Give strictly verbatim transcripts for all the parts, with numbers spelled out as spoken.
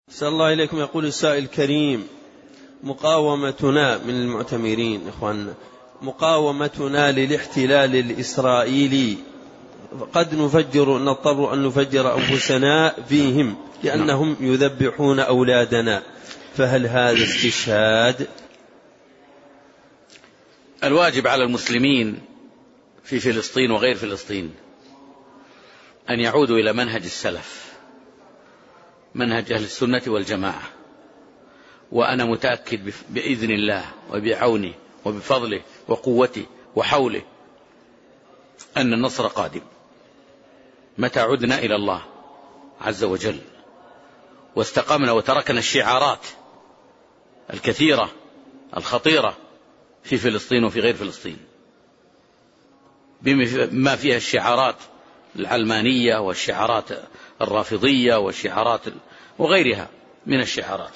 أحسن الله إليكم. يقول السائل الكريم: مقاومتنا من المعتمرين إخواننا مقاومتنا للاحتلال الإسرائيلي قد نفجر نضطر أن نفجر أنفسنا فيهم لأنهم يذبحون أولادنا، فهل هذا استشهاد؟ الواجب على المسلمين في فلسطين وغير فلسطين أن يعودوا إلى منهج السلف، منهج أهل السنة والجماعة. وأنا متأكد بإذن الله وبعونه وبفضله وقوته وحوله أن النصر قادم متى عدنا إلى الله عز وجل واستقمنا وتركنا الشعارات الكثيرة الخطيرة في فلسطين وفي غير فلسطين، بما فيها الشعارات العلمانية والشعارات الرافضية والشعارات وغيرها من الشعارات.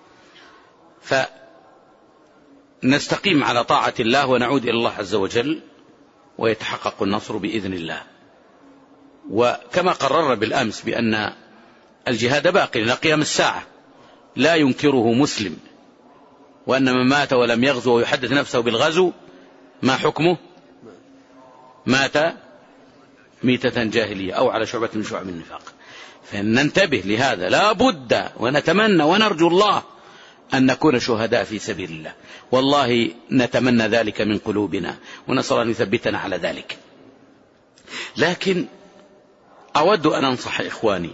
فنستقيم على طاعة الله ونعود إلى الله عز وجل ويتحقق النصر بإذن الله. وكما قررنا بالأمس بأن الجهاد باقي إلى قيام الساعة لا ينكره مسلم، وأن من مات ولم يغزو ويحدث نفسه بالغزو ما حكمه؟ مات ميتة جاهلية أو على شعبة من شعب النفاق. فننتبه لهذا، لا بد ونتمنى ونرجو الله أن نكون شهداء في سبيل الله، والله نتمنى ذلك من قلوبنا ونسأل أن يثبتنا على ذلك. لكن أود أن أنصح إخواني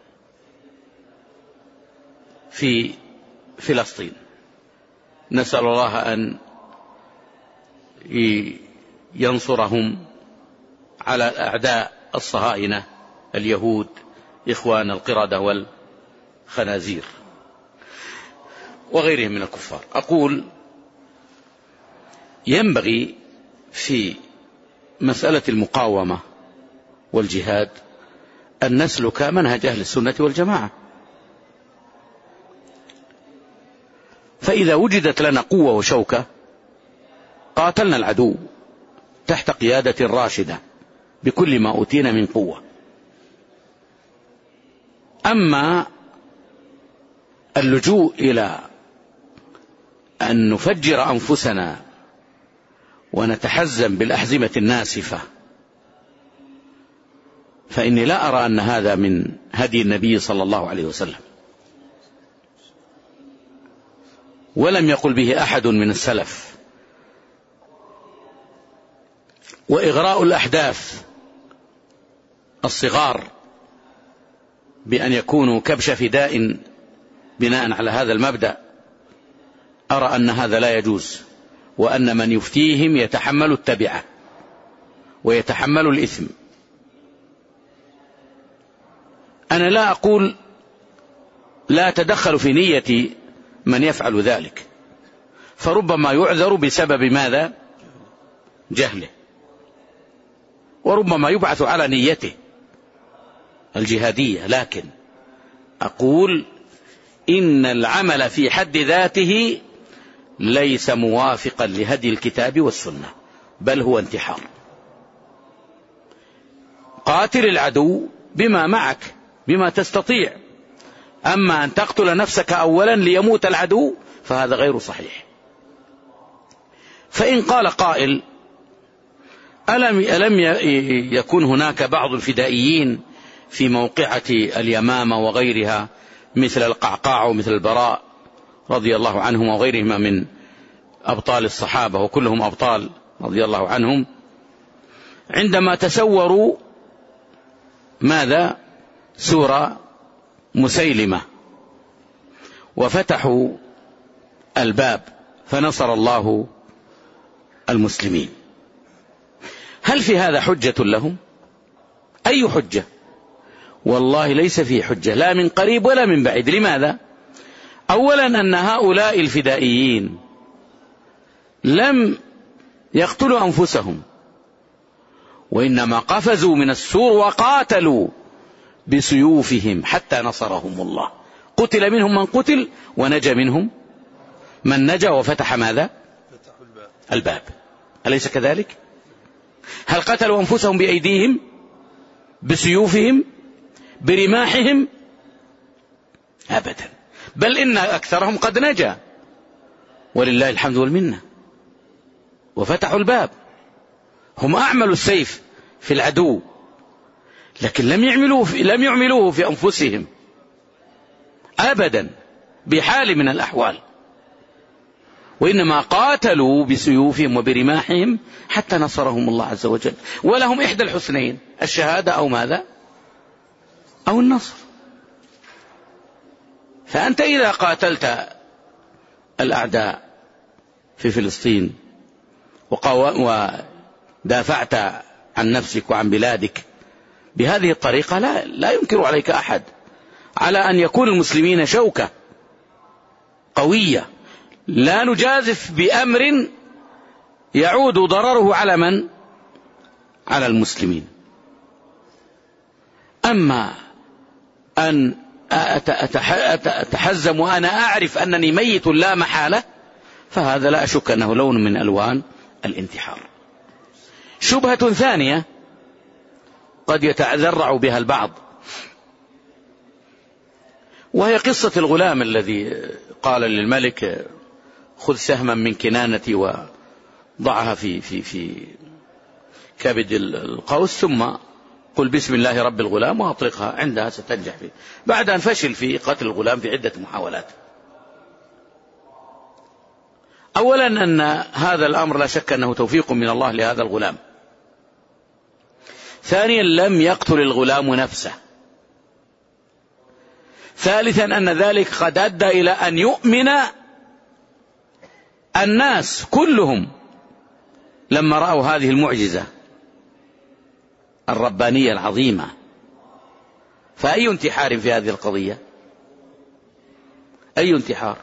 في فلسطين، نسأل الله أن ينصرهم على الأعداء الصهاينة اليهود إخوان القردة والخنازير وغيرهم من الكفار. أقول ينبغي في مسألة المقاومة والجهاد أن نسلك منهج أهل السنة والجماعة. فإذا وجدت لنا قوة وشوكة قاتلنا العدو تحت قيادة راشدة بكل ما أوتينا من قوة. أما اللجوء إلى أن نفجر أنفسنا ونتحزم بالأحزمة الناسفة فإني لا أرى أن هذا من هدي النبي صلى الله عليه وسلم، ولم يقل به أحد من السلف. وإغراء الأحداث الصغار بأن يكونوا كبش فداء بناء على هذا المبدأ أرى أن هذا لا يجوز، وأن من يفتيهم يتحمل التبعة ويتحمل الإثم. أنا لا أقول لا تدخل في نية من يفعل ذلك، فربما يعذر بسبب ماذا؟ جهله، وربما يبعث على نيته الجهادية. لكن أقول إن العمل في حد ذاته ليس موافقا لهدي الكتاب والسنة، بل هو انتحار. قاتل العدو بما معك بما تستطيع، أما أن تقتل نفسك أولا ليموت العدو فهذا غير صحيح. فإن قال قائل ألم, ألم يكن هناك بعض الفدائيين في موقعة اليمامة وغيرها مثل القعقاع ومثل البراء رضي الله عنهم وغيرهما من أبطال الصحابة وكلهم أبطال رضي الله عنهم، عندما تسوروا ماذا؟ سور مسيلمة وفتحوا الباب فنصر الله المسلمين. هل في هذا حجة لهم؟ أي حجة؟ والله ليس فيه حجة، لا من قريب ولا من بعيد. لماذا؟ أولا أن هؤلاء الفدائيين لم يقتلوا أنفسهم، وإنما قفزوا من السور وقاتلوا بسيوفهم حتى نصرهم الله. قتل منهم من قتل ونجا منهم من نجا وفتح ماذا؟ الباب. أليس كذلك؟ هل قتلوا أنفسهم بأيديهم بسيوفهم برماحهم؟ أبدا. بل إن أكثرهم قد نجا ولله الحمد والمنة وفتحوا الباب. هم أعملوا السيف في العدو لكن لم يعملوه في لم يعملوه في أنفسهم أبدا بحال من الأحوال، وإنما قاتلوا بسيوفهم وبرماحهم حتى نصرهم الله عز وجل، ولهم إحدى الحسنين الشهادة أو ماذا أو النصر. فأنت إذا قاتلت الأعداء في فلسطين ودافعت عن نفسك وعن بلادك بهذه الطريقة لا, لا ينكر عليك أحد على أن يكون المسلمين شوكة قوية لا نجازف بأمر يعود ضرره على من؟ على المسلمين. أما أن أتحزم وأنا أعرف أنني ميت لا محالة فهذا لا أشك أنه لون من ألوان الانتحار. شبهة ثانية قد يتذرع بها البعض وهي قصة الغلام الذي قال للملك خذ سهما من كنانتي وضعها في في في كبد القوس ثم قل بسم الله رب الغلام وأطلقها عندها ستنجح فيه، بعد أن فشل في قتل الغلام في عدة محاولات. أولا أن هذا الأمر لا شك أنه توفيق من الله لهذا الغلام. ثانيا لم يقتل الغلام نفسه. ثالثا أن ذلك قد أدى إلى أن يؤمن الناس كلهم لما رأوا هذه المعجزة الربانية العظيمة. فأي انتحار في هذه القضية؟ أي انتحار؟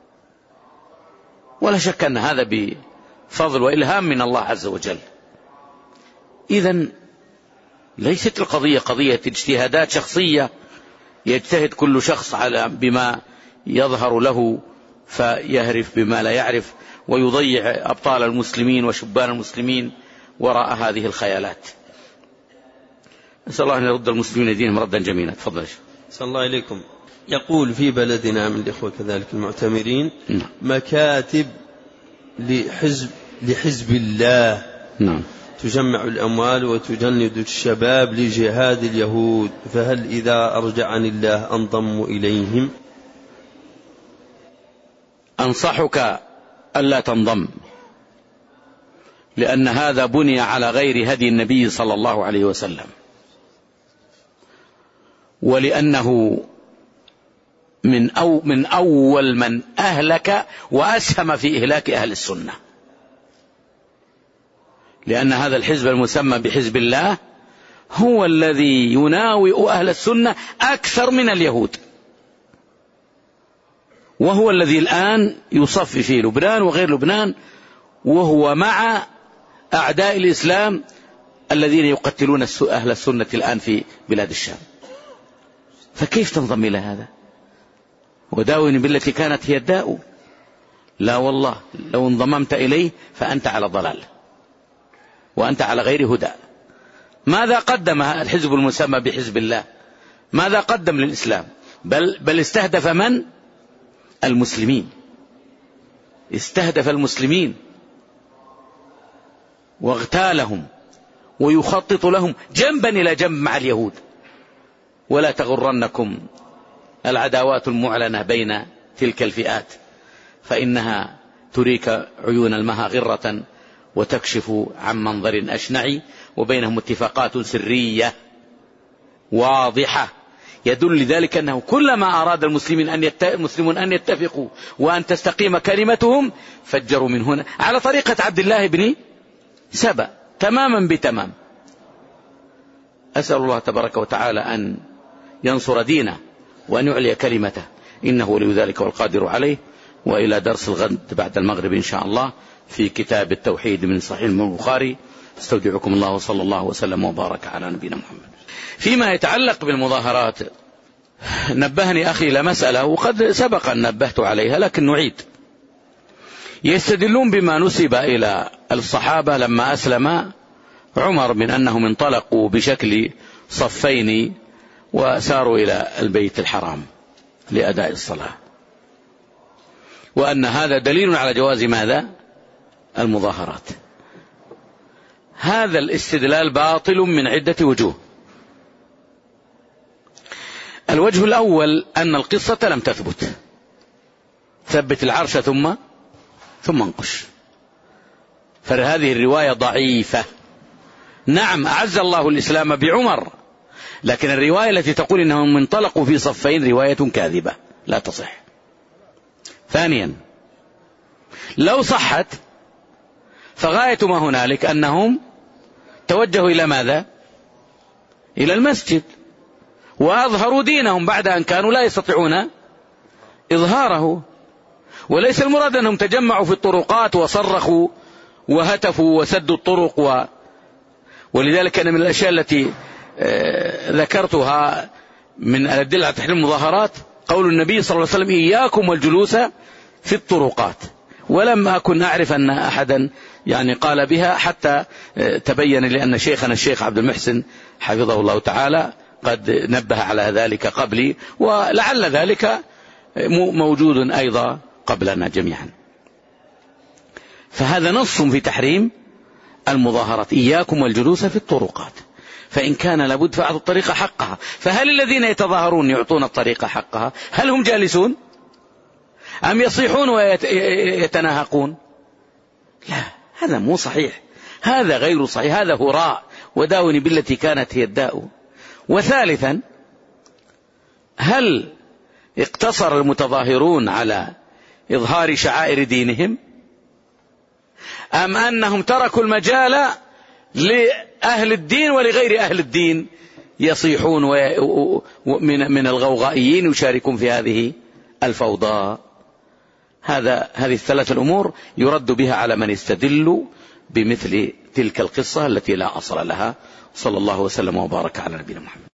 ولا شك أن هذا بفضل وإلهام من الله عز وجل. إذن ليست القضية قضية اجتهادات شخصية يجتهد كل شخص على بما يظهر له فيهرف بما لا يعرف ويضيع أبطال المسلمين وشبان المسلمين وراء هذه الخيالات. نسأل الله أن يرد المسلمين دينهم ردا جميلا. تفضل. صلى الله عليكم. يقول في بلدنا من الإخوة كذلك المعتمرين مكاتب لحزب, لحزب الله نعم. تجمع الأموال وتجند الشباب لجهاد اليهود، فهل إذا أرجعني الله أنضم إليهم؟ أنصحك ألا تنضم، لأن هذا بني على غير هدي النبي صلى الله عليه وسلم، ولأنه من, أو من أول من أهلك وأسهم في إهلاك أهل السنة، لأن هذا الحزب المسمى بحزب الله هو الذي يناوئ أهل السنة أكثر من اليهود، وهو الذي الآن يصفي في لبنان وغير لبنان، وهو مع أعداء الإسلام الذين يقتلون أهل السنة الآن في بلاد الشام. فكيف تنضم إلى هذا؟ وداوني بالتي كانت هي الداء. لا والله، لو انضممت إليه فأنت على ضلال وأنت على غير هدى. ماذا قدم الحزب المسمى بحزب الله؟ ماذا قدم للإسلام؟ بل, بل استهدف من؟ المسلمين. استهدف المسلمين واغتالهم ويخطط لهم جنبا إلى جنب مع اليهود. ولا تغرنكم العداوات المعلنة بين تلك الفئات، فإنها تريك عيون المها غرة وتكشف عن منظر أشنع، وبينهم اتفاقات سرية واضحة يدل لذلك أنه كلما أراد المسلمين أن المسلمون أن يتفقوا وأن تستقيم كلمتهم فجروا من هنا على طريقة عبد الله بن سبأ تماما بتمام. أسأل الله تبارك وتعالى أن ينصر دينه وأن يعلي كلمته، إنه ولي ذلك والقادر عليه. وإلى درس الغد بعد المغرب إن شاء الله في كتاب التوحيد من صحيح البخاري. استودعكم الله وصلى الله وسلم وبارك على نبينا محمد. فيما يتعلق بالمظاهرات نبهني أخي إلى مسألة وقد سبق أن نبهت عليها لكن نعيد. يستدلون بما نسب إلى الصحابة لما أسلم عمر من أنهم انطلقوا بشكل صفين وساروا إلى البيت الحرام لأداء الصلاة. وأن هذا دليل على جواز ماذا؟ المظاهرات. هذا الاستدلال باطل من عدة وجوه. الوجه الأول أن القصة لم تثبت. ثبت العرش ثم ثم انقش، فهذه الرواية ضعيفة. نعم أعز الله الإسلام بعمر، لكن الرواية التي تقول إنهم انطلقوا في صفين رواية كاذبة لا تصح. ثانيا، لو صحت فغاية ما هنالك أنهم توجهوا إلى ماذا؟ إلى المسجد وأظهروا دينهم بعد أن كانوا لا يستطيعون إظهاره. وليس المراد أنهم تجمعوا في الطرقات وصرخوا وهتفوا وسدوا الطرق و... ولذلك أنا من الأشياء التي ذكرتها من الأدلة على تحريم المظاهرات قول النبي صلى الله عليه وسلم: إياكم والجلوس في الطرقات. ولم أكن أعرف أن أحدا يعني قال بها حتى تبين لي أن شيخنا الشيخ عبد المحسن حفظه الله تعالى قد نبه على ذلك قبلي، ولعل ذلك موجود أيضا قبلنا جميعا. فهذا نص في تحريم المظاهرات: إياكم والجلوس في الطرقات، فإن كان لابد فأعطوا الطريق حقها. فهل الذين يتظاهرون يعطون الطريق حقها؟ هل هم جالسون أم يصيحون ويتناهقون؟ لا، هذا مو صحيح، هذا غير صحيح، هذا هراء، وداوني بالتي كانت هي الداء. وثالثا، هل اقتصر المتظاهرون على إظهار شعائر دينهم أم أنهم تركوا المجال لأهل الدين ولغير أهل الدين يصيحون من الغوغائيين يشاركون في هذه الفوضى؟ هذا هذه الثلاث الأمور يرد بها على من يستدل بمثل تلك القصة التي لا أصل لها. صلى الله وسلم وبارك على نبينا محمد.